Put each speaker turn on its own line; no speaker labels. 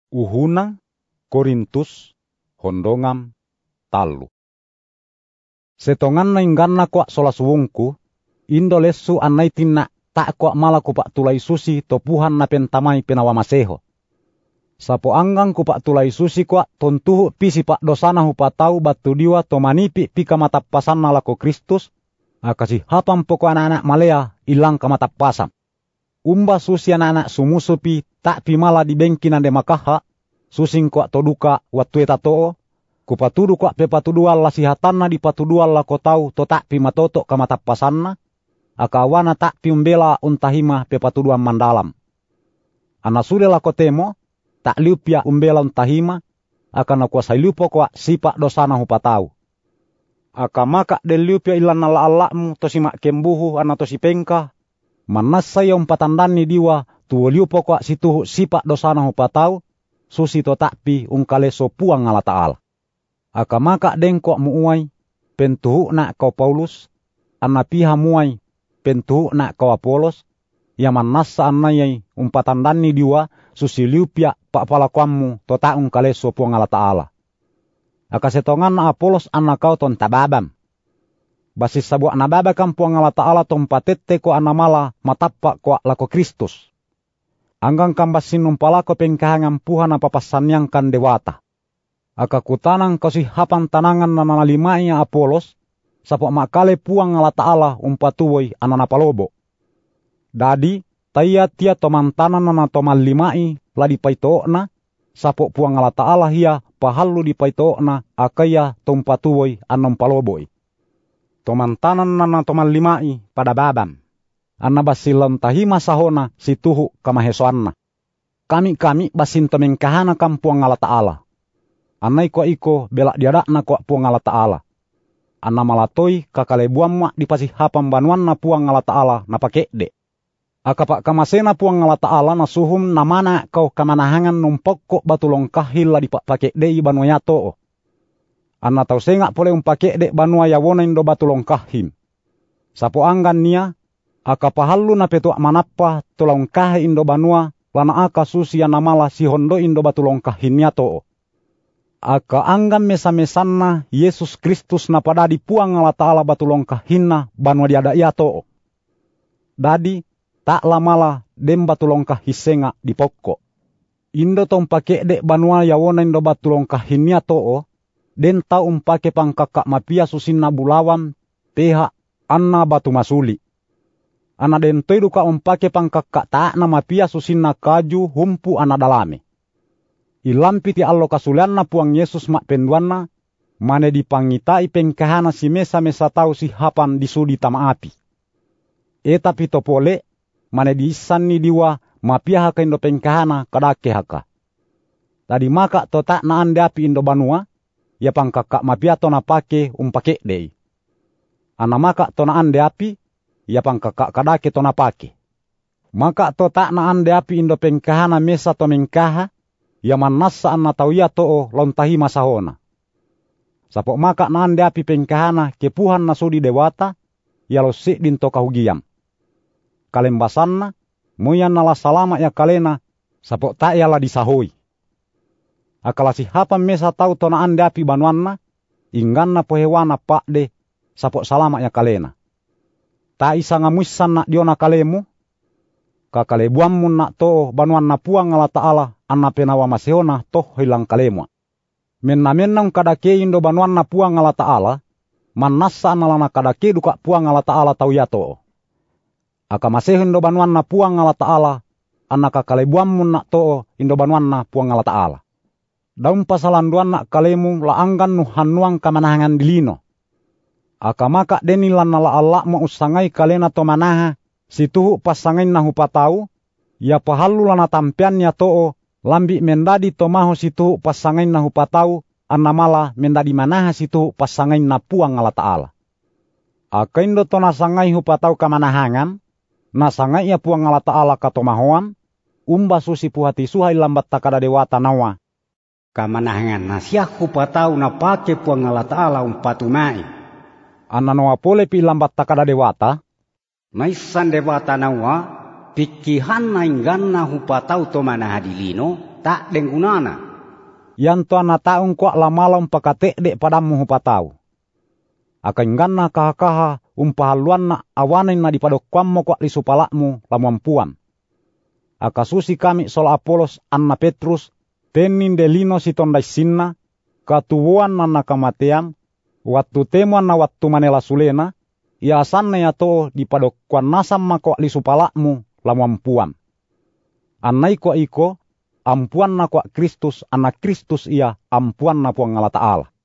Uhuna Korintus hondongam talu. Setongan na ingganna kwa sola suwungku, indo lesu anai tinna tak kwa mala kupak tulai susi topuhan na pentamai penawa maseho. Sapo anggang kupak tulai susi kwa tontuhu pisi pak dosana hupatau batu diwa tomanipi pika matapasan na lako Kristus, akasi hapam poko anak-anak malea ilang kamatapasan. Umba susi anak-anak sumusupi tak pimala dibengki nande makaha, susing kwa toduka watu etatoo, kupatudu kwa pepatudual la sihatanna di patudual la kotau to tak pimatoto kamatapasanna, akawana tak piumbela untahima pepatuduan mandalam. Anasude la kotemo, tak liupia umbela untahima, akana kuasa liupo kwa sipak dosana hupatau. Akamaka del liupia ilan ala-alakmu to simak kembuhu ana to sipengka, manasa ya umpatandani diwa tuwo liupo kwa situhu sipak dosana hupatau, susi to takpi ungkale sopuang ala ta'ala. Akamaka dengkok muuai, pentuhu na kau Paulus, anapiha muai, pentuhu na kau Apolos, yaman nasa anayai umpatandani diwa susi liupia pak palakuammu to tak ungkale sopuang ala ta'ala. Akasetongan na Apolos anakau ton tababam. Basis sabuak nababa kampuang ala ta'ala ton patete ko anamala matappak ko lako Kristus. Anggang kambasin umpalako pengkahangan puhan apapasan yang kan dewata. Aka kutanang kasi hapan tanangan na nanalimai Apolos, sapok makale puang ala ta'ala umpatuwoi ananapalobo. Dadi, taya tia tomantanan na tomalimai ladi paitookna, sapok puang ala ta'ala hia pahalu di paitookna akaya tumpatuwoi anompaloboi. Tomantanan na tomalimai pada babam. Anna basilam tahima sahona situhu kamahesoanna. Kami basin temengkahana kampuang ala ta'ala. Anai ko iko belak diadakna ko puang ala ta'ala. Anna malatoi kakalebuamma dipasih hapam banuanna puang ala ta'ala na pakekde. Akapak kamasena puang ala ta'ala na suhum namana kau kamanahangan numpok ko batulong kahila di pak pakekde i banua yato. Anna tau sengak pole pakekde banua yawona indo batulong kahim. Sapo anggan nia, aka pahalu na petuak manappa tulong kahe indo banua lana aka susi namala si hondo indo batulong kahinya to. Aka anggam mesa-mesanna Yesus Kristus na padadi puang ala ta'ala batulong kahinna banua diada ia to. Dadi tak lamala dem batulong kahisenga di pokok. Indo tong pake dek banua yawona indo batulong kahinya to, den tau umpake pangkakak mapia susinna bulawan peha anna batu masuli. Ana den toidu ka umpake pangkakak taak nama pia susinna kaju humpu ana dalame. Ilampi ti allo kasulianna puang Yesus mak penduanna, mane dipangitai pengkahana si mesa-mesa tau si hapan disudi tama api. Tapi topole, mane diisan ni diwa mapia haka indo pengkahana kadake haka. Tadi maka to tak na ande api indo banua, ya pangkakak mapia to na pake umpake dei. Ana maka to na ande api, ya pangkakak kadake to napake. Maka to tak na ande api indo pengkahana mesa to mengkaha, ya manasa anna tauya to lontahi masahona. Sapok maka na ande api pengkahana kepuhan na sudi dewata, ya lo sik din to kahugiam. Kalembasanna, muyan nala salama ya kalena, sapok tak ya la disahoi. Akalasi hapan mesa tau to na ande api banuanna, ingganna pohewana pak de, sapok salama ya kalena. Ta isa ngamuisan nak diona kalemu, kakalebuammu nak to banuan na puang ala ta'ala anna penawa masehona toh hilang kalemu. Menna-mennang kadake indo banuan na puang ala ta'ala, manasa analana kadake duka puang ala ta'ala tau yato. Aka maseh indo banuan na puang ala ta'ala, anna kakalebuammu nak to indo banuan na puang ala ta'ala. Daun pasalanduan nak kalemu laanggan nuhanuang kamanahangan dilino. Aka maka denilan nala Allah mo usangai kalena to manaha situhu pasangai na hupatau ya pahalu lana tampian ya too lambi mendadi tomaho situhu pasangai na hupatau anamala mendadi manaha situhu pasangai na puang ala ta'ala. Aka indo to nasangai hupatau kamanahangan nasangai ya puang ala ta'ala katomahoan umba susi puhati suhai lambat takada dewata nawa.
Kamanahangan nasiah hupatau na pake puang ala ta'ala umpatumai.
Anna noa pole pi lambat takada dewata.
Maisan dewata nawa, pikihan na inggan na hupatau to mana hadilino, tak denggunana.
Yanto na taung kwa la malam pakate dek padamu hupatau. Akan ganna kaha-kaha umpahaluan na awanen na dipadokwammo kwa lisupalakmu lamampuan. Akasusi kami sola Apolos anna Petrus, tenin delino si tondai sinna, katubuan na nakamatean, wattu temuan na wattu manela sulena, ia asanna ya to dipadokwan nasam mako lisupalakmu lamampuan. Annai ko iko, ampuan na kwa Kristus, anak Kristus ia ampuan na puang Allah Ta'ala.